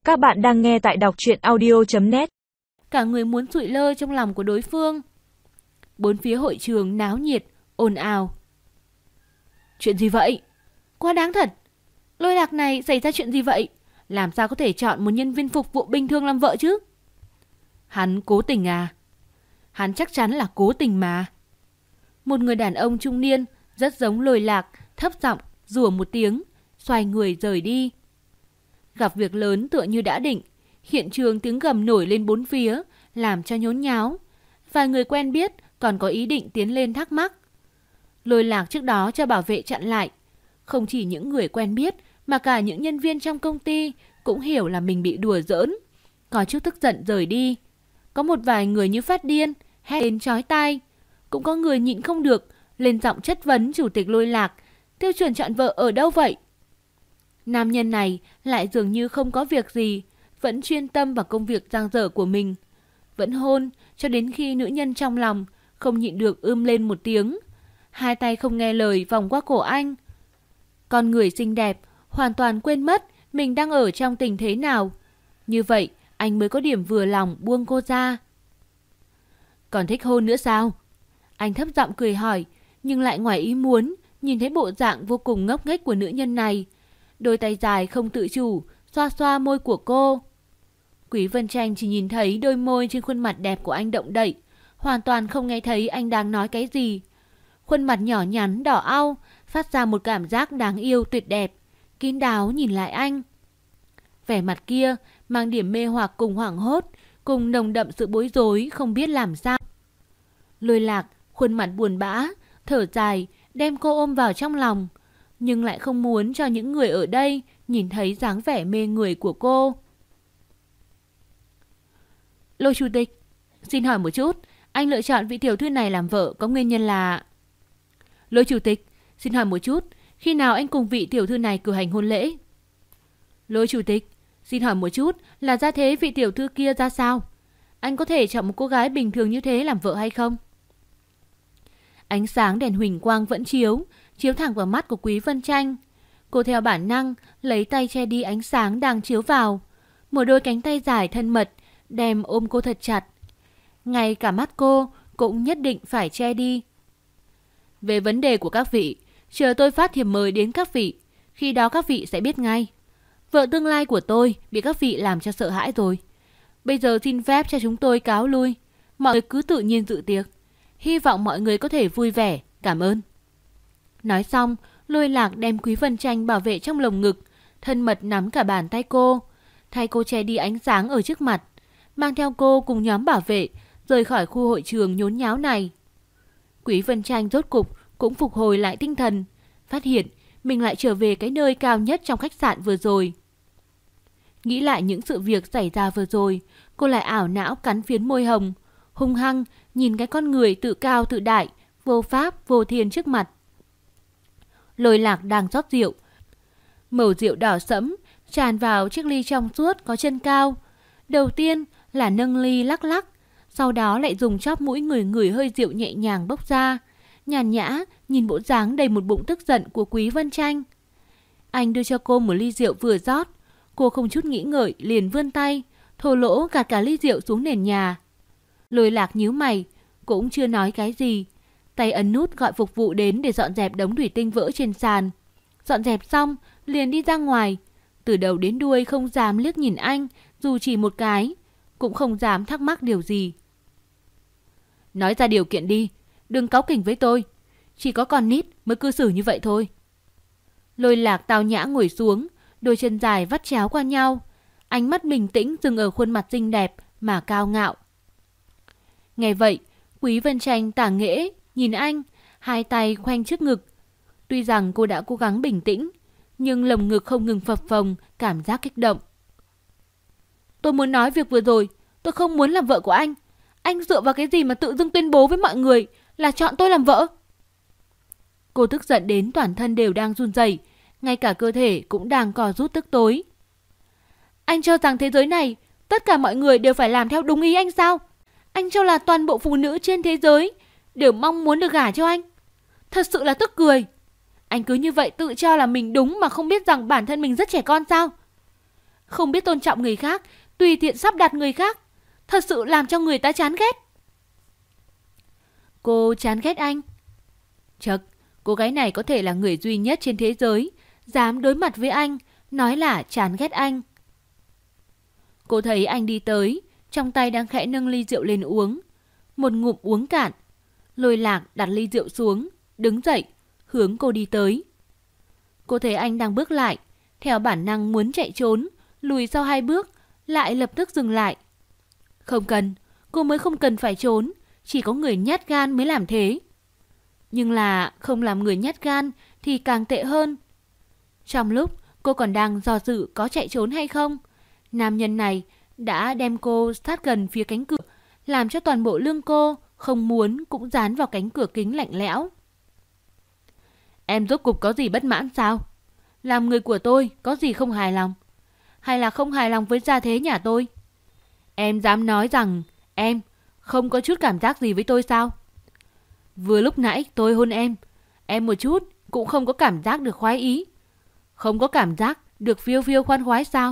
Các bạn đang nghe tại đọc truyện audio.net. Cả người muốn sụi lơ trong lòng của đối phương. Bốn phía hội trường náo nhiệt, ồn ào. Chuyện gì vậy? Quá đáng thật. Lôi Lạc này xảy ra chuyện gì vậy? Làm sao có thể chọn một nhân viên phục vụ bình thường làm vợ chứ? Hắn cố tình à? Hắn chắc chắn là cố tình mà. Một người đàn ông trung niên rất giống Lôi Lạc, thấp giọng rủa một tiếng, xoay người rời đi. Gặp việc lớn tựa như đã định, hiện trường tiếng gầm nổi lên bốn phía, làm cho nhốn nháo. Vài người quen biết còn có ý định tiến lên thắc mắc. Lôi Lạc trước đó cho bảo vệ chặn lại. Không chỉ những người quen biết mà cả những nhân viên trong công ty cũng hiểu là mình bị đùa giỡn, có chút tức giận rời đi. Có một vài người như phát điên, hét lên chói tai. Cũng có người nhịn không được, lên giọng chất vấn chủ tịch Lôi Lạc, tiêu chuẩn chọn vợ ở đâu vậy? Nam nhân này lại dường như không có việc gì, vẫn chuyên tâm vào công việc dang dở của mình. Vẫn hôn cho đến khi nữ nhân trong lòng không nhịn được lên một tiếng. Hai tay không nghe lời vòng qua cổ anh. Con người xinh đẹp hoàn toàn quên mất mình đang ở trong tình thế nào. Như vậy anh mới có điểm vừa lòng buông cô ra. Còn thích hôn nữa sao? Anh thấp giọng cười hỏi, nhưng lại ngoài ý muốn nhìn thấy bộ dạng vô cùng ngốc nghếch của nữ nhân này. Đôi tay dài không tự chủ xoa xoa môi của cô. Quý Vân Tranh chỉ nhìn thấy đôi môi trên khuôn mặt đẹp của anh động đậy, hoàn toàn không nghe thấy anh đang nói cái gì. Khuôn mặt nhỏ nhắn đỏ au phát ra một cảm giác đáng yêu tuyệt đẹp, kín đáo nhìn lại anh. Vẻ mặt kia mang điểm mê hoặc cùng hoảng hốt, cùng nồng đậm sự bối rối không biết làm sao. Lôi Lạc khuôn mặt buồn bã, thở dài, đem cô ôm vào trong lòng, nhưng lại không muốn cho những người ở đây nhìn thấy dáng vẻ mê người của cô. Lôi chủ tịch, xin hỏi một chút, anh lựa chọn vị tiểu thư này làm vợ có nguyên nhân là... Lôi chủ tịch, xin hỏi một chút, khi nào anh cùng vị tiểu thư này cử hành hôn lễ? Lôi chủ tịch, xin hỏi một chút, là gia thế vị tiểu thư kia ra sao? Anh có thể chọn một cô gái bình thường như thế làm vợ hay không? Ánh sáng đèn huỳnh quang vẫn chiếu thẳng vào mắt của Quý Vân Tranh. Cô theo bản năng lấy tay che đi ánh sáng đang chiếu vào. Một đôi cánh tay dài thân mật đem ôm cô thật chặt. Ngay cả mắt cô cũng nhất định phải che đi. Về vấn đề của các vị, chờ tôi phát thiệp mời đến các vị, khi đó các vị sẽ biết ngay. Vợ tương lai của tôi bị các vị làm cho sợ hãi rồi. Bây giờ xin phép cho chúng tôi cáo lui. Mọi người cứ tự nhiên dự tiệc. Hy vọng mọi người có thể vui vẻ. Cảm ơn. Nói xong, Lôi Lạc đem Quý Vân Tranh bảo vệ trong lồng ngực, thân mật nắm cả bàn tay cô, thay cô che đi ánh sáng ở trước mặt, mang theo cô cùng nhóm bảo vệ rời khỏi khu hội trường nhốn nháo này. Quý Vân Tranh rốt cục cũng phục hồi lại tinh thần, phát hiện mình lại trở về cái nơi cao nhất trong khách sạn vừa rồi. Nghĩ lại những sự việc xảy ra vừa rồi, cô lại ảo não cắn phiến môi hồng, hung hăng nhìn cái con người tự cao tự đại, vô pháp vô thiên trước mặt. Lôi Lạc đang rót rượu. Màu rượu đỏ sẫm tràn vào chiếc ly trong suốt có chân cao. Đầu tiên là nâng ly lắc lắc, sau đó lại dùng chóp mũi ngửi hơi rượu nhẹ nhàng bốc ra, nhàn nhã nhìn bộ dáng đầy một bụng tức giận của Quý Vân Tranh. Anh đưa cho cô một ly rượu vừa rót, cô không chút nghĩ ngợi liền vươn tay, thô lỗ gạt cả ly rượu xuống nền nhà. Lôi Lạc nhíu mày, cũng chưa nói cái gì, tay ấn nút gọi phục vụ đến để dọn dẹp đống thủy tinh vỡ trên sàn. Dọn dẹp xong liền đi ra ngoài, từ đầu đến đuôi không dám liếc nhìn anh dù chỉ một cái, cũng không dám thắc mắc điều gì. Nói ra điều kiện đi, đừng cáu kỉnh với tôi, chỉ có con nít mới cư xử như vậy thôi. Lôi Lạc tao nhã ngồi xuống, đôi chân dài vắt chéo qua nhau, ánh mắt bình tĩnh dừng ở khuôn mặt xinh đẹp mà cao ngạo. Nghe vậy, Quý Vân Tranh tả nghễ nhìn anh, hai tay khoanh trước ngực. Tuy rằng cô đã cố gắng bình tĩnh, nhưng lồng ngực không ngừng phập phồng, cảm giác kích động. Tôi muốn nói việc vừa rồi, tôi không muốn làm vợ của anh. Anh dựa vào cái gì mà tự dưng tuyên bố với mọi người là chọn tôi làm vợ? Cô tức giận đến toàn thân đều đang run rẩy, ngay cả cơ thể cũng đang co rút tức tối. Anh cho rằng thế giới này tất cả mọi người đều phải làm theo đúng ý anh sao? Anh cho là toàn bộ phụ nữ trên thế giới đều mong muốn được gả cho anh? Thật sự là tức cười. Anh cứ như vậy tự cho là mình đúng mà không biết rằng bản thân mình rất trẻ con sao? không biết tôn trọng người khác, tùy tiện sắp đặt người khác, thật sự làm cho người ta chán ghét. Cô chán ghét anh? Chật, cô gái này có thể là người duy nhất trên thế giới dám đối mặt với anh, nói là chán ghét anh. Cô thấy anh đi tới, trong tay đang khẽ nâng ly rượu lên uống. Một ngụm uống cạn, Lôi Lạc đặt ly rượu xuống, đứng dậy, hướng cô đi tới. Cô thấy anh đang bước lại, theo bản năng muốn chạy trốn, lùi sau 2 bước, lại lập tức dừng lại. Không cần, cô mới không cần phải trốn, chỉ có người nhát gan mới làm thế. Nhưng là không làm người nhát gan thì càng tệ hơn. Trong lúc cô còn đang do dự có chạy trốn hay không, nam nhân này đã đem cô sát gần phía cánh cửa, làm cho toàn bộ lưng cô không muốn cũng dán vào cánh cửa kính lạnh lẽo. Em rốt cục có gì bất mãn sao? Làm người của tôi có gì không hài lòng? Hay là không hài lòng với gia thế nhà tôi? Em dám nói rằng em không có chút cảm giác gì với tôi sao? Vừa lúc nãy tôi hôn em một chút cũng không có cảm giác được khoái ý. Không có cảm giác được phiêu phiêu khoan khoái sao?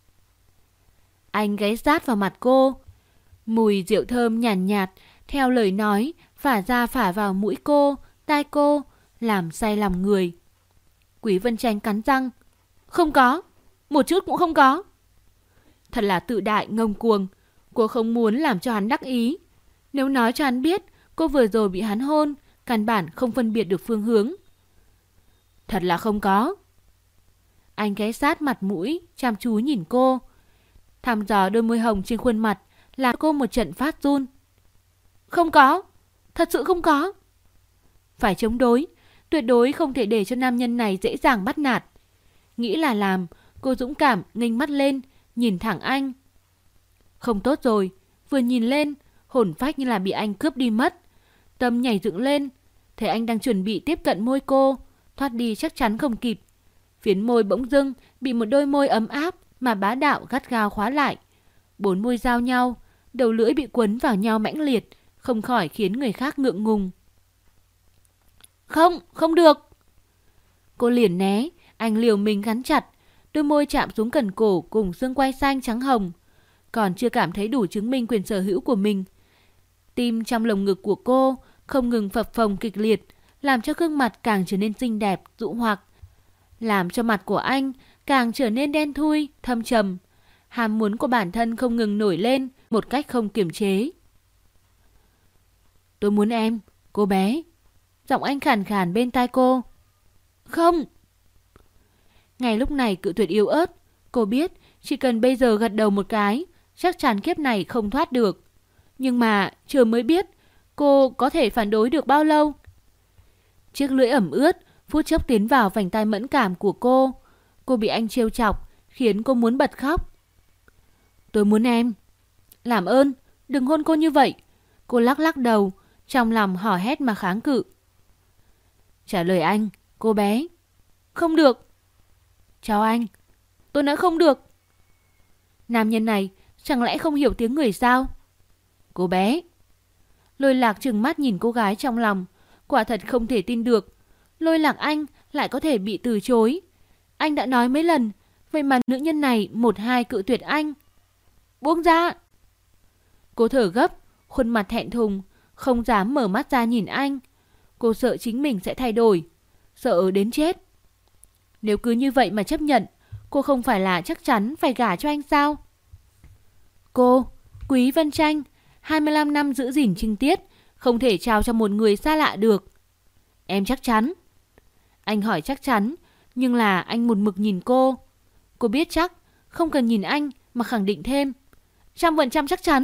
Anh ghé sát vào mặt cô. Mùi rượu thơm nhàn nhạt, theo lời nói phả ra phả vào mũi cô, tai cô, làm say lòng người. Quý Vân Tranh cắn răng. Không có, một chút cũng không có. Thật là tự đại ngông cuồng. Cô không muốn làm cho hắn đắc ý. Nếu nói cho hắn biết cô vừa rồi bị hắn hôn, căn bản không phân biệt được phương hướng. Thật là không có. Anh ghé sát mặt mũi, chăm chú nhìn cô. Thăm dò đôi môi hồng trên khuôn mặt, làm cô một trận phát run. Không có, thật sự không có. Phải chống đối, tuyệt đối không thể để cho nam nhân này dễ dàng bắt nạt. Nghĩ là làm, cô dũng cảm nghênh mắt lên, nhìn thẳng anh. Không tốt rồi, vừa nhìn lên, hồn phách như là bị anh cướp đi mất. Tâm nhảy dựng lên, thấy anh đang chuẩn bị tiếp cận môi cô, thoát đi chắc chắn không kịp. Phiến môi bỗng dưng bị một đôi môi ấm áp mà bá đạo gắt gao khóa lại. 4 môi giao nhau, đầu lưỡi bị quấn vào nhau mãnh liệt, không khỏi khiến người khác ngượng ngùng. Không, không được. Cô liền né, anh liều mình gắn chặt, đôi môi chạm xuống cần cổ cùng xương quai xanh trắng hồng. Còn chưa cảm thấy đủ chứng minh quyền sở hữu của mình. Tim trong lồng ngực của cô không ngừng phập phồng kịch liệt, làm cho gương mặt càng trở nên xinh đẹp, dụ hoặc. Làm cho mặt của anh càng trở nên đen thui, thâm trầm. Ham muốn của bản thân không ngừng nổi lên một cách không kiềm chế. Tôi muốn em, cô bé. Giọng anh khàn khàn bên tai cô. Không. Ngay lúc này cự tuyệt yếu ớt. Cô biết chỉ cần bây giờ gật đầu một cái, chắc chắn kiếp này không thoát được. Nhưng mà chưa mới biết cô có thể phản đối được bao lâu. Chiếc lưỡi ẩm ướt phút chốc tiến vào vành tai mẫn cảm của cô. Cô bị anh trêu chọc, khiến cô muốn bật khóc. Tôi muốn em. Làm ơn, đừng hôn cô như vậy. Cô lắc lắc đầu, trong lòng hò hét mà kháng cự. Trả lời anh, cô bé. Không được. Chào anh. Tôi nói không được. Nam nhân này chẳng lẽ không hiểu tiếng người sao? Cô bé. Lôi Lạc trừng mắt nhìn cô gái trong lòng, quả thật không thể tin được. Lôi Lạc anh lại có thể bị từ chối. Anh đã nói mấy lần, vậy mà nữ nhân này 1-2 cự tuyệt anh. Buông ra. Cô thở gấp, khuôn mặt thẹn thùng, không dám mở mắt ra nhìn anh. Cô sợ chính mình sẽ thay đổi, sợ đến chết. Nếu cứ như vậy mà chấp nhận, cô không phải là chắc chắn phải gả cho anh sao? Cô, Quý Vân Tranh, 25 năm giữ gìn trinh tiết, không thể trao cho một người xa lạ được. Em chắc chắn. Anh hỏi chắc chắn, nhưng là anh một mực nhìn cô. Cô biết chắc, không cần nhìn anh mà khẳng định thêm. 100% chắc chắn.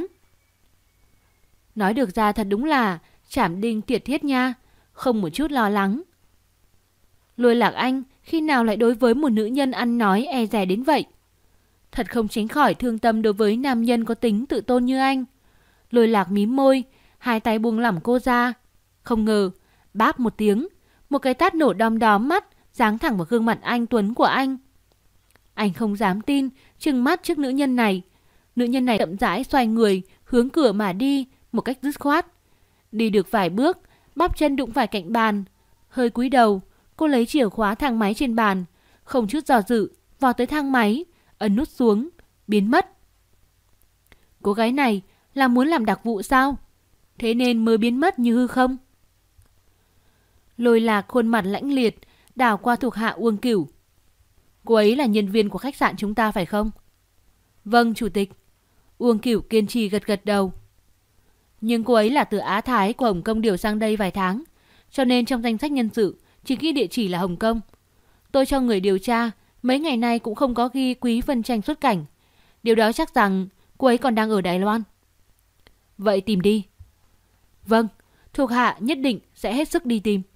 Nói được ra thật đúng là chảm đinh tiệt thiết nha, không một chút lo lắng. Lôi Lạc anh khi nào lại đối với một nữ nhân ăn nói e dè đến vậy? Thật không tránh khỏi thương tâm đối với nam nhân có tính tự tôn như anh. Lôi Lạc mím môi, hai tay buông lỏng cô ra. Không ngờ, báp một tiếng, một cái tát nổ đom đóm mắt giáng thẳng vào gương mặt anh tuấn của anh. Anh không dám tin, trừng mắt trước nữ nhân này. Nữ nhân này chậm rãi xoay người, hướng cửa mà đi, một cách dứt khoát. Đi được vài bước, bắp chân đụng phải cạnh bàn. Hơi cúi đầu, cô lấy chìa khóa thang máy trên bàn, không chút do dự, vào tới thang máy, ấn nút xuống, biến mất. Cô gái này là muốn làm đặc vụ sao? Thế nên mới biến mất như hư không? Lôi Lạc khuôn mặt lãnh liệt, đảo qua thuộc hạ Uông Cửu. Cô ấy là nhân viên của khách sạn chúng ta phải không? Vâng, chủ tịch. Uông Cửu kiên trì gật gật đầu. Nhưng cô ấy là từ Á Thái của Hồng Kông điều sang đây vài tháng, cho nên trong danh sách nhân sự chỉ ghi địa chỉ là Hồng Kông. Tôi cho người điều tra, mấy ngày nay cũng không có ghi Quý Vân Tranh xuất cảnh. Điều đó chắc rằng cô ấy còn đang ở Đài Loan. Vậy tìm đi. Vâng, thuộc hạ nhất định sẽ hết sức đi tìm.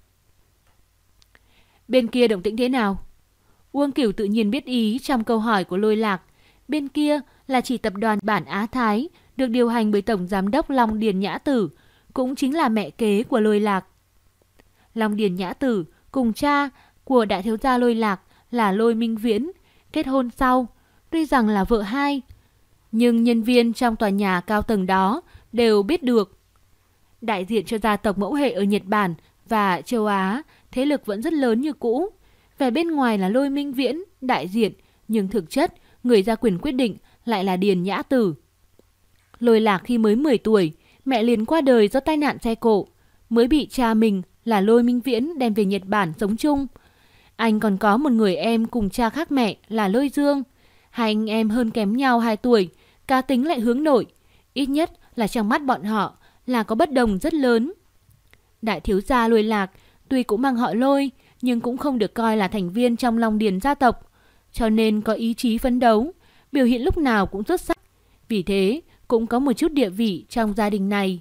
Bên kia động tĩnh thế nào? Uông Cửu tự nhiên biết ý trong câu hỏi của Lôi Lạc. Bên kia là chỉ tập đoàn Bản Á Thái được điều hành bởi Tổng Giám đốc Long Điền Nhã Tử, cũng chính là mẹ kế của Lôi Lạc. Long Điền Nhã Tử cùng cha của đại thiếu gia Lôi Lạc là Lôi Minh Viễn, kết hôn sau, tuy rằng là vợ hai, nhưng nhân viên trong tòa nhà cao tầng đó đều biết được. Đại diện cho gia tộc mẫu hệ ở Nhật Bản và châu Á, thế lực vẫn rất lớn như cũ. Về bên ngoài là Lôi Minh Viễn, đại diện, nhưng thực chất người ra quyền quyết định lại là Điền Nhã Tử. Lôi Lạc khi mới 10 tuổi, mẹ liền qua đời do tai nạn xe cộ, mới bị cha mình là Lôi Minh Viễn đem về Nhật Bản sống chung. Anh còn có một người em cùng cha khác mẹ là Lôi Dương. Hai anh em hơn kém nhau 2 tuổi, cá tính lại hướng nội. Ít nhất là trong mắt bọn họ là có bất đồng rất lớn. Đại thiếu gia Lôi Lạc tuy cũng mang họ Lôi, nhưng cũng không được coi là thành viên trong Long Điền gia tộc, cho nên có ý chí phấn đấu, biểu hiện lúc nào cũng xuất sắc. Vì thế cũng có một chút địa vị trong gia đình này.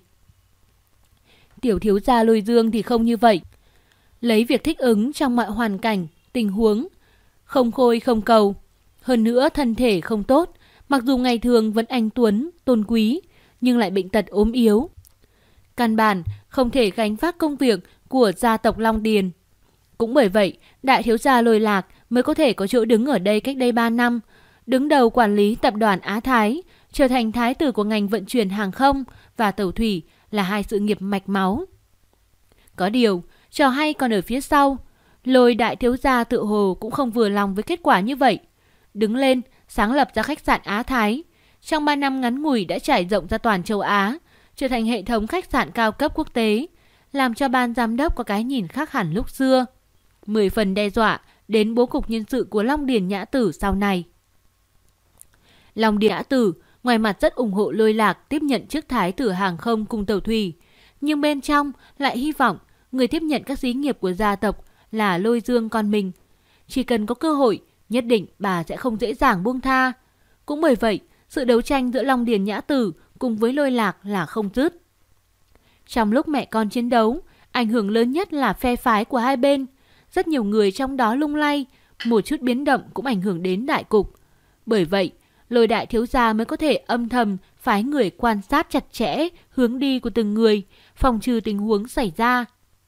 Tiểu thiếu gia Lôi Dương thì không như vậy. Lấy việc thích ứng trong mọi hoàn cảnh, tình huống, không khôi không cầu. Hơn nữa thân thể không tốt, mặc dù ngày thường vẫn anh tuấn, tôn quý, nhưng lại bệnh tật ốm yếu. Căn bản không thể gánh vác công việc của gia tộc Long Điền. Cũng bởi vậy, đại thiếu gia Lôi Lạc mới có thể có chỗ đứng ở đây cách đây 3 năm, đứng đầu quản lý tập đoàn Á Thái, trở thành thái tử của ngành vận chuyển hàng không và tàu thủy, là hai sự nghiệp mạch máu. Có điều, trò hay còn ở phía sau. Lôi đại thiếu gia tự hồ cũng không vừa lòng với kết quả như vậy. Đứng lên, sáng lập ra khách sạn Á Thái. Trong 3 năm ngắn ngủi đã trải rộng ra toàn châu Á, trở thành hệ thống khách sạn cao cấp quốc tế, làm cho ban giám đốc có cái nhìn khác hẳn lúc xưa. 10 phần đe dọa đến bố cục nhân sự của Long Điền Nhã Tử sau này. Long Điền Nhã Tử ngoài mặt rất ủng hộ Lôi Lạc tiếp nhận chức thái tử hàng không cùng tàu thủy, nhưng bên trong lại hy vọng người tiếp nhận các xí nghiệp của gia tộc là Lôi Dương con mình. Chỉ cần có cơ hội, nhất định bà sẽ không dễ dàng buông tha. Cũng bởi vậy, sự đấu tranh giữa Long Điền Nhã Tử cùng với Lôi Lạc là không dứt. Trong lúc mẹ con chiến đấu, ảnh hưởng lớn nhất là phe phái của hai bên. Rất nhiều người trong đó lung lay, một chút biến động cũng ảnh hưởng đến đại cục. Bởi vậy, Lôi đại thiếu gia mới có thể âm thầm phái người quan sát chặt chẽ hướng đi của từng người, phòng trừ tình huống xảy ra.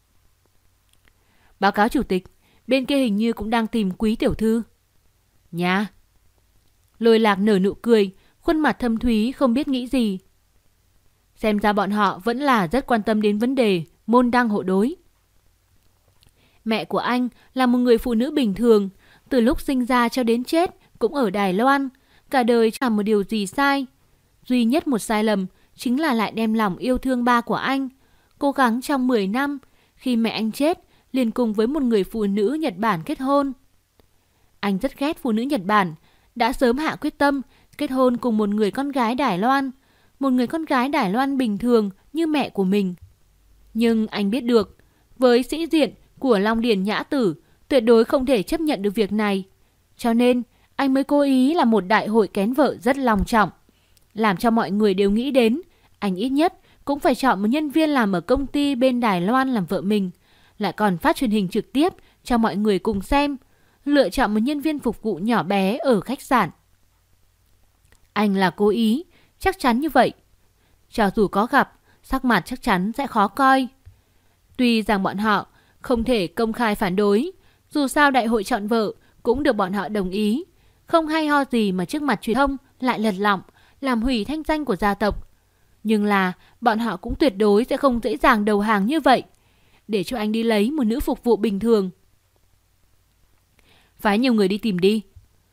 Báo cáo chủ tịch, bên kia hình như cũng đang tìm Quý tiểu thư. Nha. Lôi Lạc nở nụ cười, khuôn mặt thâm thúy không biết nghĩ gì. Xem ra bọn họ vẫn là rất quan tâm đến vấn đề môn đăng hộ đối. Mẹ của anh là một người phụ nữ bình thường, từ lúc sinh ra cho đến chết cũng ở Đài Loan, cả đời chẳng làm một điều gì sai. Duy nhất một sai lầm chính là lại đem lòng yêu thương ba của anh. Cố gắng trong 10 năm, khi mẹ anh chết, liền cùng với một người phụ nữ Nhật Bản kết hôn. Anh rất ghét phụ nữ Nhật Bản, đã sớm hạ quyết tâm kết hôn cùng một người con gái Đài Loan, một người con gái Đài Loan bình thường như mẹ của mình. Nhưng anh biết được, với sĩ diện của Long Điền Nhã Tử, tuyệt đối không thể chấp nhận được việc này. Cho nên, anh mới cố ý làm một đại hội kén vợ rất long trọng, làm cho mọi người đều nghĩ đến anh ít nhất cũng phải chọn một nhân viên làm ở công ty bên Đài Loan làm vợ mình, lại còn phát truyền hình trực tiếp cho mọi người cùng xem, lựa chọn một nhân viên phục vụ nhỏ bé ở khách sạn. Anh là cố ý, chắc chắn như vậy. Cho dù có gặp, sắc mặt chắc chắn sẽ khó coi. Tuy rằng bọn họ không thể công khai phản đối, dù sao đại hội chọn vợ cũng được bọn họ đồng ý. Không hay ho gì mà trước mặt truyền thông lại lật lọng, làm hủy thanh danh của gia tộc. Nhưng là bọn họ cũng tuyệt đối sẽ không dễ dàng đầu hàng như vậy, để cho anh đi lấy một nữ phục vụ bình thường. Phái nhiều người đi tìm đi.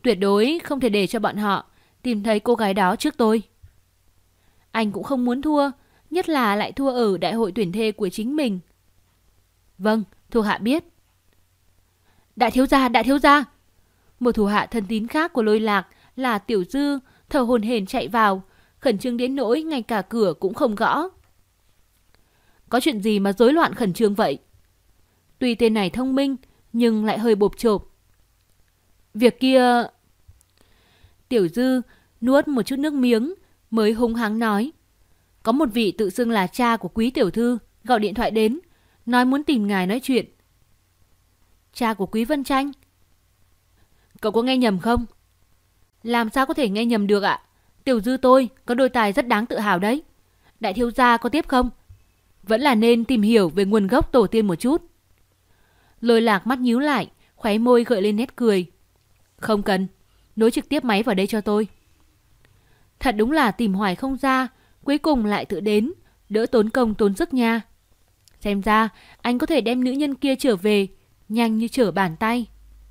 Tuyệt đối không thể để cho bọn họ tìm thấy cô gái đó trước tôi. Anh cũng không muốn thua, nhất là lại thua ở đại hội tuyển thê của chính mình. Vâng, thuộc hạ biết. Đại thiếu gia. Một thủ hạ thân tín khác của Lôi Lạc là Tiểu Dư thở hổn hển chạy vào, khẩn trương đến nỗi ngay cả cửa cũng không gõ. Có chuyện gì mà rối loạn khẩn trương vậy? Tuy tên này thông minh nhưng lại hơi bộp chộp. Việc kia... Tiểu Dư nuốt một chút nước miếng mới hung hăng nói. Có một vị tự xưng là cha của quý tiểu thư gọi điện thoại đến, nói muốn tìm ngài nói chuyện. Cha của Quý Vân Tranh? Cậu có nghe nhầm không? Làm sao có thể nghe nhầm được ạ? Tiểu Dư tôi có đôi tài rất đáng tự hào đấy. Đại thiếu gia có tiếp không? Vẫn là nên tìm hiểu về nguồn gốc tổ tiên một chút. Lôi Lạc mắt nhíu lại, khóe môi gợi lên nét cười. Không cần, nối trực tiếp máy vào đây cho tôi. Thật đúng là tìm hoài không ra, cuối cùng lại tự đến, đỡ tốn công tốn sức nha. Xem ra anh có thể đem nữ nhân kia trở về, nhanh như trở bàn tay.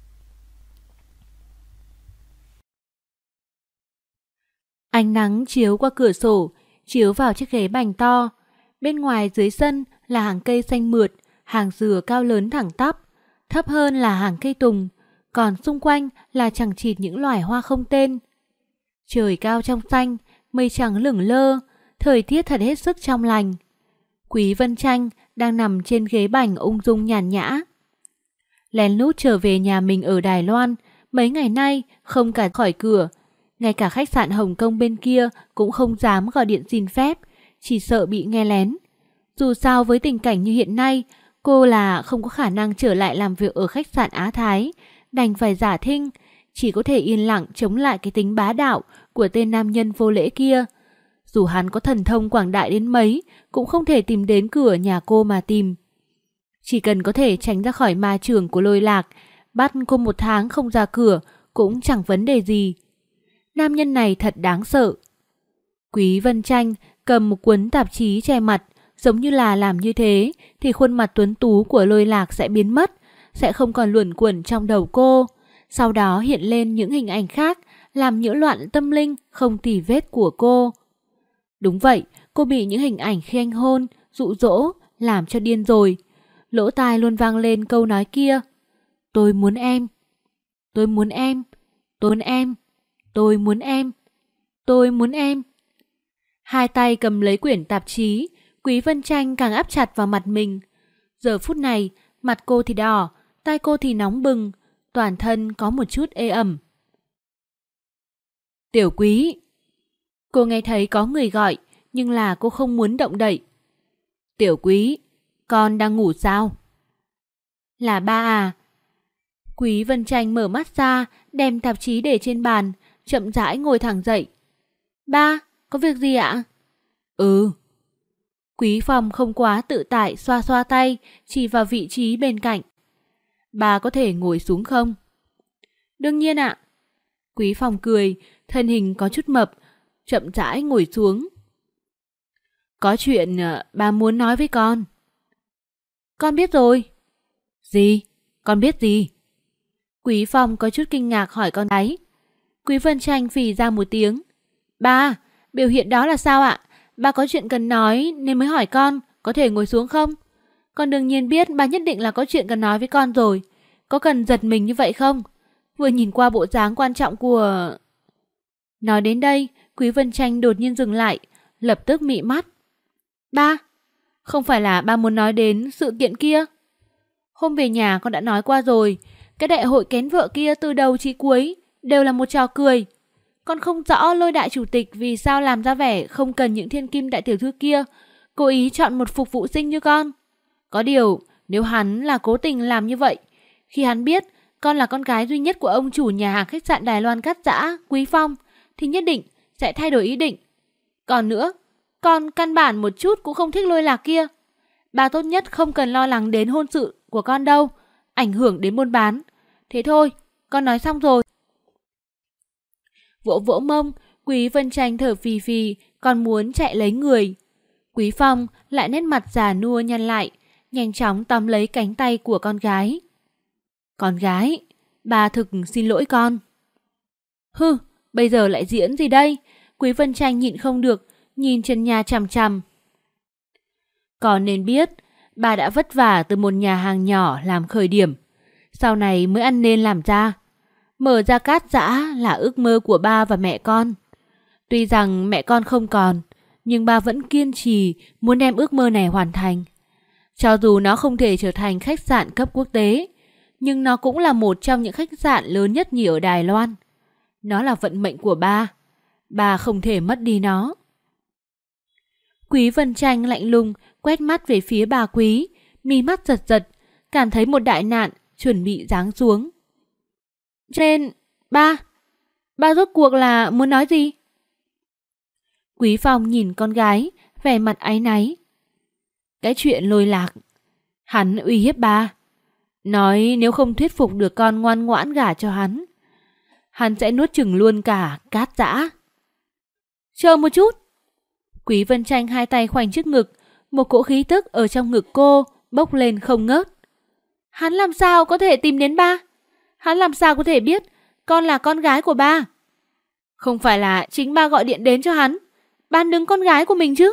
Ánh nắng chiếu qua cửa sổ, chiếu vào chiếc ghế bành to. Bên ngoài dưới sân là hàng cây xanh mượt, hàng dừa cao lớn thẳng tắp. Thấp hơn là hàng cây tùng, còn xung quanh là chằng chịt những loài hoa không tên. Trời cao trong xanh, mây trắng lửng lơ, thời tiết thật hết sức trong lành. Quý Vân Tranh đang nằm trên ghế bành ung dung nhàn nhã. Lén lút trở về nhà mình ở Đài Loan, mấy ngày nay không cả khỏi cửa. Ngay cả khách sạn Hồng Kông bên kia cũng không dám gọi điện xin phép, chỉ sợ bị nghe lén. Dù sao với tình cảnh như hiện nay, cô là không có khả năng trở lại làm việc ở khách sạn Á Thái, đành phải giả thinh, chỉ có thể yên lặng chống lại cái tính bá đạo của tên nam nhân vô lễ kia. Dù hắn có thần thông quảng đại đến mấy, cũng không thể tìm đến cửa nhà cô mà tìm. Chỉ cần có thể tránh ra khỏi ma trường của Lôi Lạc, bắt cô 1 tháng không ra cửa cũng chẳng vấn đề gì. Nam nhân này thật đáng sợ. Quý Vân Tranh cầm một cuốn tạp chí che mặt, giống như là làm như thế thì khuôn mặt tuấn tú của Lôi Lạc sẽ biến mất, sẽ không còn luẩn quẩn trong đầu cô. Sau đó hiện lên những hình ảnh khác, làm nhiễu loạn tâm linh không tì vết của cô. Đúng vậy, cô bị những hình ảnh khi anh hôn, dụ dỗ, làm cho điên rồi. Lỗ tai luôn vang lên câu nói kia. Tôi muốn em. Tôi muốn em. Tôi muốn em. Tôi muốn em. Tôi muốn em. Hai tay cầm lấy quyển tạp chí, Quý Vân Tranh càng áp chặt vào mặt mình. Giờ phút này, mặt cô thì đỏ, tai cô thì nóng bừng, toàn thân có một chút ê ẩm. Tiểu Quý. Cô nghe thấy có người gọi, nhưng là cô không muốn động đậy. Tiểu Quý, con đang ngủ sao? Là ba à? Quý Vân Tranh mở mắt ra, đem tạp chí để trên bàn, chậm rãi ngồi thẳng dậy. Ba, có việc gì ạ? Ừ. Quý Phong không quá tự tại xoa xoa tay, chỉ vào vị trí bên cạnh. Bà có thể ngồi xuống không? Đương nhiên ạ. Quý Phong cười, thân hình có chút mập, chậm rãi ngồi xuống. Có chuyện bà muốn nói với con. Con biết rồi. Gì? Con biết gì? Quý Phong có chút kinh ngạc hỏi con gái. Quý Vân Tranh phì ra một tiếng. Ba, biểu hiện đó là sao ạ? Ba có chuyện cần nói nên mới hỏi con, có thể ngồi xuống không? Con đương nhiên biết ba nhất định là có chuyện cần nói với con rồi. Có cần giật mình như vậy không? Vừa nhìn qua bộ dáng quan trọng của... Nói đến đây, Quý Vân Tranh đột nhiên dừng lại, lập tức mị mắt. Ba, không phải là ba muốn nói đến sự kiện kia? Hôm về nhà con đã nói qua rồi, cái đại hội kén vợ kia từ đầu chí cuối đều là một trò cười. Con không rõ Lôi đại chủ tịch vì sao làm ra vẻ không cần những thiên kim đại tiểu thư kia, cố ý chọn một phục vụ sinh như con. Có điều, nếu hắn là cố tình làm như vậy, khi hắn biết con là con gái duy nhất của ông chủ nhà hàng khách sạn Đài Loan Cát Giã, Quý Phong, thì nhất định sẽ thay đổi ý định. Còn nữa, con căn bản một chút cũng không thích Lôi Lạc kia. Bà tốt nhất không cần lo lắng đến hôn sự của con đâu, ảnh hưởng đến buôn bán. Thế thôi, con nói xong rồi. Vỗ vỗ mông, Quý Vân Tranh thở phì phì, còn muốn chạy lấy người. Quý Phong lại nét mặt già nua nhăn lại, nhanh chóng tóm lấy cánh tay của con gái. Con gái, bà thực xin lỗi con. Hừ, bây giờ lại diễn gì đây? Quý Vân Tranh nhịn không được, nhìn trần nhà chằm chằm. Còn nên biết, bà đã vất vả từ một nhà hàng nhỏ làm khởi điểm, sau này mới ăn nên làm ra. Mở ra Cát Giã là ước mơ của ba và mẹ con. Tuy rằng mẹ con không còn, nhưng ba vẫn kiên trì muốn đem ước mơ này hoàn thành. Cho dù nó không thể trở thành khách sạn cấp quốc tế, nhưng nó cũng là một trong những khách sạn lớn nhất nhì ở Đài Loan. Nó là vận mệnh của ba không thể mất đi nó. Quý Vân Tranh lạnh lùng quét mắt về phía bà Quý, mí mắt giật giật, cảm thấy một đại nạn chuẩn bị giáng xuống. Trên, ba rốt cuộc là muốn nói gì? Quý Phong nhìn con gái, vẻ mặt áy náy. Cái chuyện Lôi Lạc, hắn uy hiếp ba, nói nếu không thuyết phục được con ngoan ngoãn gả cho hắn sẽ nuốt chửng luôn cả Cát Giã. Chờ một chút. Quý Vân Tranh hai tay khoanh trước ngực, một cỗ khí tức ở trong ngực cô bốc lên không ngớt. Hắn làm sao có thể tìm đến ba? Hắn làm sao có thể biết con là con gái của ba? Không phải là chính ba gọi điện đến cho hắn bán đứng con gái của mình chứ?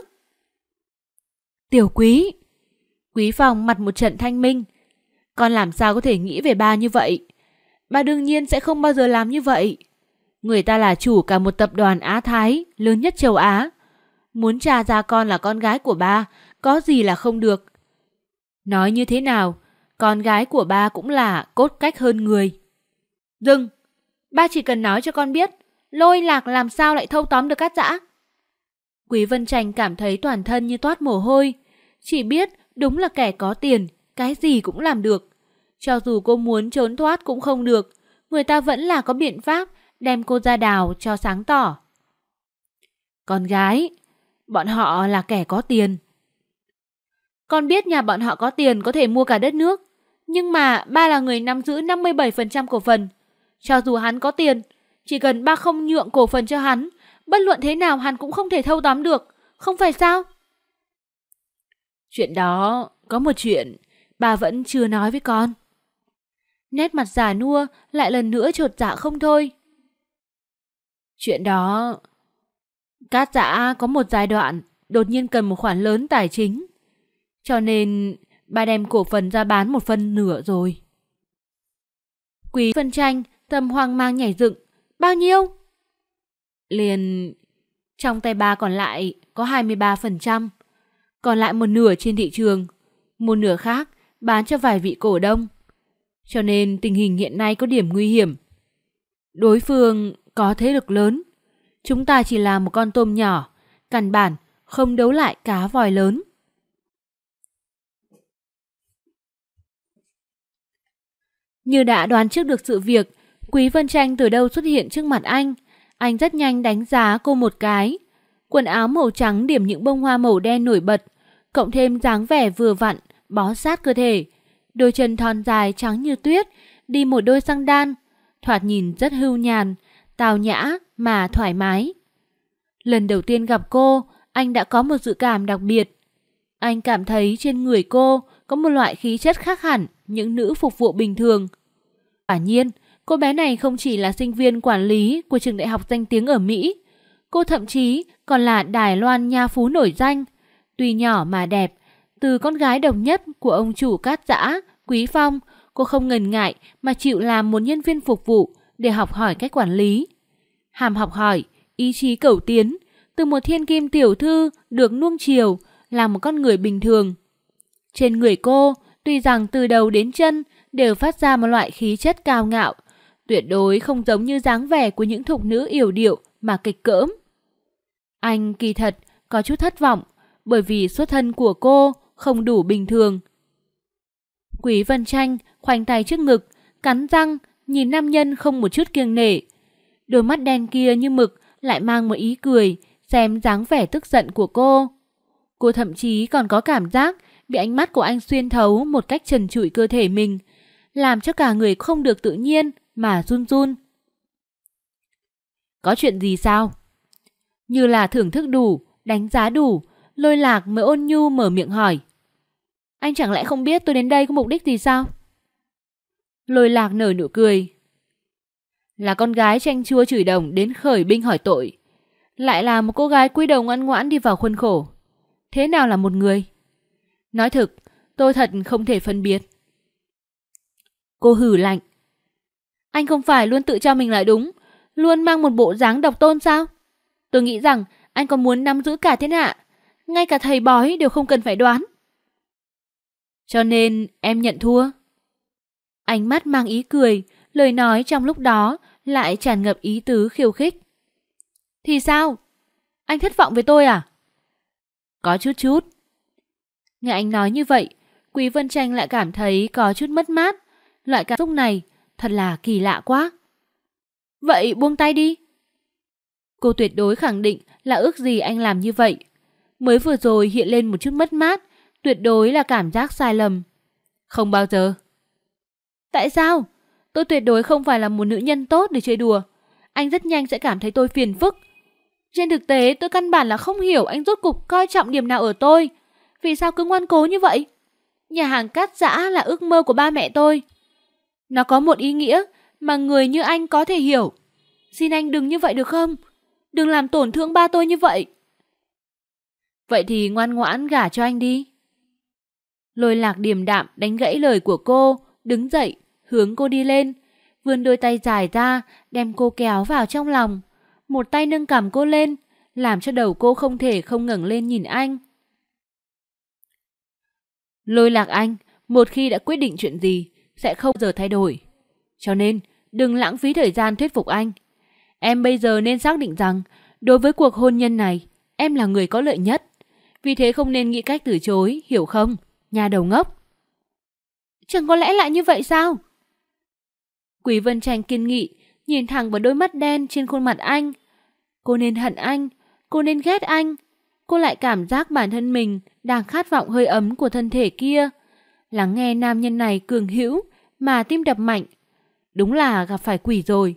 Tiểu Quý. Quý Phong mặt một trận thanh minh. Con làm sao có thể nghĩ về ba như vậy? Ba đương nhiên sẽ không bao giờ làm như vậy. Người ta là chủ cả một tập đoàn Á Thái lớn nhất châu Á. Muốn tra ra con là con gái của ba, có gì là không được. Nói như thế nào, con gái của ba cũng là cốt cách hơn người. Dừng! Ba chỉ cần nói cho con biết Lôi Lạc làm sao lại thâu tóm được Cát Giã. Quý Vân Tranh cảm thấy toàn thân như toát mồ hôi. Chỉ biết đúng là kẻ có tiền, cái gì cũng làm được. Cho dù cô muốn trốn thoát cũng không được, người ta vẫn là có biện pháp đem cô ra đào cho sáng tỏ. Con gái, bọn họ là kẻ có tiền. Con biết nhà bọn họ có tiền có thể mua cả đất nước, nhưng mà ba là người nắm giữ 57% cổ phần. Cho dù hắn có tiền, chỉ cần ba không nhượng cổ phần cho hắn, bất luận thế nào hắn cũng không thể thâu tóm được, không phải sao? Chuyện đó, có một chuyện bà vẫn chưa nói với con. Nét mặt già nua lại lần nữa chột dạ không thôi. Chuyện đó, Cát Giã có một giai đoạn đột nhiên cần một khoản lớn tài chính, cho nên bà đem cổ phần ra bán 1/4 rồi. Quý Vân Tranh tâm hoang mang nhảy dựng. Bao nhiêu? Liền trong tay bà còn lại có 23%, còn lại 1/2 trên thị trường, 1/2 khác bán cho vài vị cổ đông. Cho nên tình hình hiện nay có điểm nguy hiểm. Đối phương có thế lực lớn, chúng ta chỉ là một con tôm nhỏ, căn bản không đấu lại cá vòi lớn. Như đã đoán trước được sự việc, Quý Vân Tranh từ đâu xuất hiện trước mặt anh. Anh rất nhanh đánh giá cô một cái. Quần áo màu trắng điểm những bông hoa màu đen nổi bật, cộng thêm dáng vẻ vừa vặn, bó sát cơ thể. Đôi chân thon dài trắng như tuyết, đi một đôi xăng đan, thoạt nhìn rất hưu nhàn, tào nhã mà thoải mái. Lần đầu tiên gặp cô, anh đã có một dự cảm đặc biệt. Anh cảm thấy trên người cô có một loại khí chất khác hẳn những nữ phục vụ bình thường. Quả nhiên, cô bé này không chỉ là sinh viên quản lý của trường đại học danh tiếng ở Mỹ, cô thậm chí còn là Đài Loan nha phú nổi danh. Tuy nhỏ mà đẹp, từ con gái độc nhất của ông chủ Cát Giã, Quý Phong, cô không ngần ngại mà chịu làm một nhân viên phục vụ để học hỏi cách quản lý. Hàm học hỏi, ý chí cẩu tiến, từ một thiên kim tiểu thư được nuông chiều là một con người bình thường. Trên người cô, tuy rằng từ đầu đến chân đều phát ra một loại khí chất cao ngạo, tuyệt đối không giống như dáng vẻ của những thục nữ yểu điệu mà kịch cỡm. Anh kỳ thật có chút thất vọng, bởi vì xuất thân của cô không đủ bình thường. Quý Vân Tranh khoanh tay trước ngực, cắn răng, nhìn nam nhân không một chút kiêng nể. Đôi mắt đen kia như mực lại mang một ý cười, xem dáng vẻ tức giận của cô. Cô thậm chí còn có cảm giác bị ánh mắt của anh xuyên thấu một cách trần trụi cơ thể mình, làm cho cả người không được tự nhiên mà run run. Có chuyện gì sao? Như là thưởng thức đủ, đánh giá đủ, Lôi Lạc mới ôn nhu mở miệng hỏi. Anh chẳng lẽ không biết tôi đến đây có mục đích gì sao? Lôi Lạc nở nụ cười. Là con gái chanh chua chửi đồng đến khởi binh hỏi tội, lại là một cô gái cúi đầu ngoan ngoãn đi vào khuôn khổ. Thế nào là một người? Nói thực, tôi thật không thể phân biệt. Cô hừ lạnh. Anh không phải luôn tự cho mình là đúng, luôn mang một bộ dáng độc tôn sao? Tôi nghĩ rằng anh còn muốn nắm giữ cả thiên hạ, ngay cả thầy bói đều không cần phải đoán. Cho nên em nhận thua. Ánh mắt mang ý cười, lời nói trong lúc đó lại tràn ngập ý tứ khiêu khích. Thì sao? Anh thất vọng với tôi à? Có chút. Nghe anh nói như vậy, Quý Vân Tranh lại cảm thấy có chút mất mát. Loại cảm xúc này thật là kỳ lạ quá. Vậy buông tay đi. Cô tuyệt đối khẳng định là ước gì anh làm như vậy. Mới vừa rồi hiện lên một chút mất mát, tuyệt đối là cảm giác sai lầm. Không bao giờ. Tại sao? Tôi tuyệt đối không phải là một nữ nhân tốt để chơi đùa. Anh rất nhanh sẽ cảm thấy tôi phiền phức. Trên thực tế tôi căn bản là không hiểu anh rốt cục coi trọng điểm nào ở tôi. Vì sao cứ ngoan cố như vậy? Nhà hàng cát giã là ước mơ của ba mẹ tôi. Nó có một ý nghĩa mà người như anh có thể hiểu. Xin anh đừng như vậy được không? Đừng làm tổn thương ba tôi như vậy. Vậy thì ngoan ngoãn gả cho anh đi. Lôi Lạc điềm đạm đánh gãy lời của cô, đứng dậy, hướng cô đi lên, vươn đôi tay dài ra, đem cô kéo vào trong lòng. Một tay nâng cằm cô lên, làm cho đầu cô không thể không ngẩng lên nhìn anh. Lôi Lạc anh, một khi đã quyết định chuyện gì, sẽ không bao giờ thay đổi. Cho nên, đừng lãng phí thời gian thuyết phục anh. Em bây giờ nên xác định rằng, đối với cuộc hôn nhân này, em là người có lợi nhất. Vì thế không nên nghĩ cách từ chối, hiểu không? Nhà đầu ngốc. Chẳng có lẽ lại như vậy sao? Quý Vân Tranh kiên nghị, nhìn thẳng vào đôi mắt đen trên khuôn mặt anh. Cô nên hận anh, cô nên ghét anh. Cô lại cảm giác bản thân mình đang khát vọng hơi ấm của thân thể kia. Lắng nghe nam nhân này cường hữu mà tim đập mạnh. Đúng là gặp phải quỷ rồi.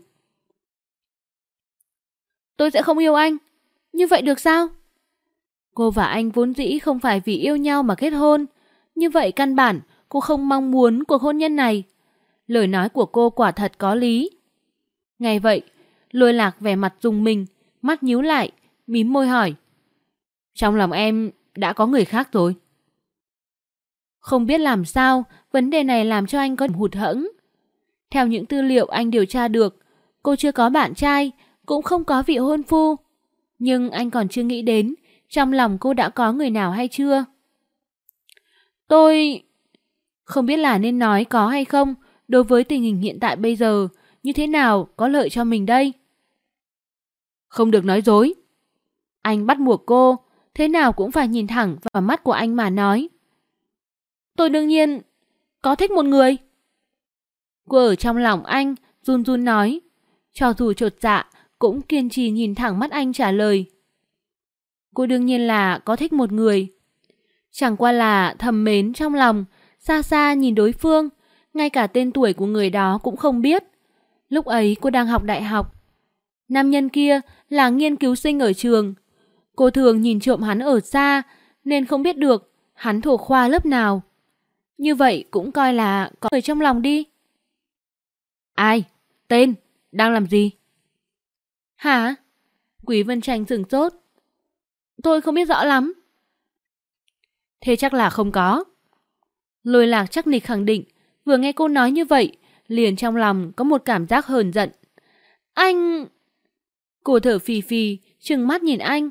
Tôi sẽ không yêu anh. Như vậy được sao? Cô và anh vốn dĩ không phải vì yêu nhau mà kết hôn. Như vậy căn bản cô không mong muốn cuộc hôn nhân này. Lời nói của cô quả thật có lý. Nghe vậy, Lôi Lạc vẻ mặt rùng mình, mắt nhíu lại, mím môi hỏi. Trong lòng em đã có người khác rồi. Không biết làm sao, vấn đề này làm cho anh có điểm hụt hẫng. Theo những tư liệu anh điều tra được, cô chưa có bạn trai, cũng không có vị hôn phu. Nhưng anh còn chưa nghĩ đến trong lòng cô đã có người nào hay chưa. Tôi không biết là nên nói có hay không. Đối với tình hình hiện tại bây giờ, như thế nào có lợi cho mình đây? Không được nói dối. Anh bắt buộc cô, thế nào cũng phải nhìn thẳng vào mắt của anh mà nói. Tôi đương nhiên có thích một người. Cô ở trong lòng anh, run run nói. Cho dù chột dạ, cũng kiên trì nhìn thẳng mắt anh trả lời. Cô đương nhiên là có thích một người. Chẳng qua là thầm mến trong lòng, xa xa nhìn đối phương, ngay cả tên tuổi của người đó cũng không biết. Lúc ấy cô đang học đại học. Nam nhân kia là nghiên cứu sinh ở trường. Cô thường nhìn trộm hắn ở xa, nên không biết được hắn thuộc khoa lớp nào. Như vậy cũng coi là có người trong lòng đi. Ai? Tên? Đang làm gì? Hả? Quý Vân Tranh sửng sốt. Tôi không biết rõ lắm. Thế chắc là không có. Lôi Lạc chắc nịch khẳng định. Vừa nghe cô nói như vậy, liền trong lòng có một cảm giác hờn giận. Anh... Cô thở phì phì, trừng mắt nhìn anh.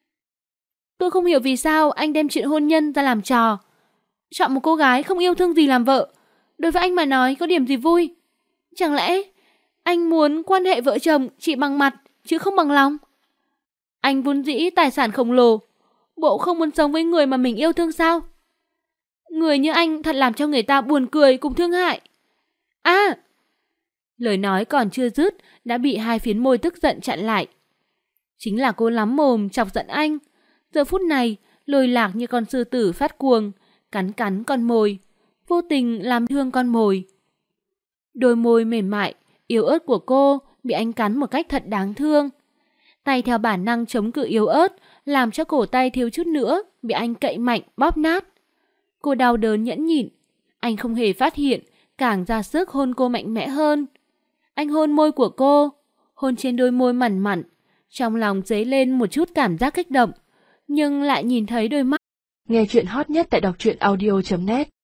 Tôi không hiểu vì sao anh đem chuyện hôn nhân ra làm trò. Chọn một cô gái không yêu thương gì làm vợ, đối với anh mà nói có điểm gì vui? Chẳng lẽ anh muốn quan hệ vợ chồng chỉ bằng mặt chứ không bằng lòng? Anh vốn dĩ tài sản khổng lồ, bộ không muốn sống với người mà mình yêu thương sao? Người như anh thật làm cho người ta buồn cười cùng thương hại. À! Lời nói còn chưa dứt đã bị hai phiến môi tức giận chặn lại. Chính là cô lắm mồm chọc giận anh. Giờ phút này, Lôi Lạc như con sư tử phát cuồng, cắn cắn con mồi, vô tình làm thương con mồi. Đôi môi mềm mại, yếu ớt của cô bị anh cắn một cách thật đáng thương. Tay theo bản năng chống cự yếu ớt, làm cho cổ tay thiếu chút nữa bị anh cậy mạnh bóp nát. Cô đau đớn nhẫn nhịn, anh không hề phát hiện, càng ra sức hôn cô mạnh mẽ hơn. Anh hôn môi của cô, hôn trên đôi môi mằn mặn, trong lòng dấy lên một chút cảm giác kích động, nhưng lại nhìn thấy đôi mắt. Nghe chuyện hot nhất tại đọc truyện audio.net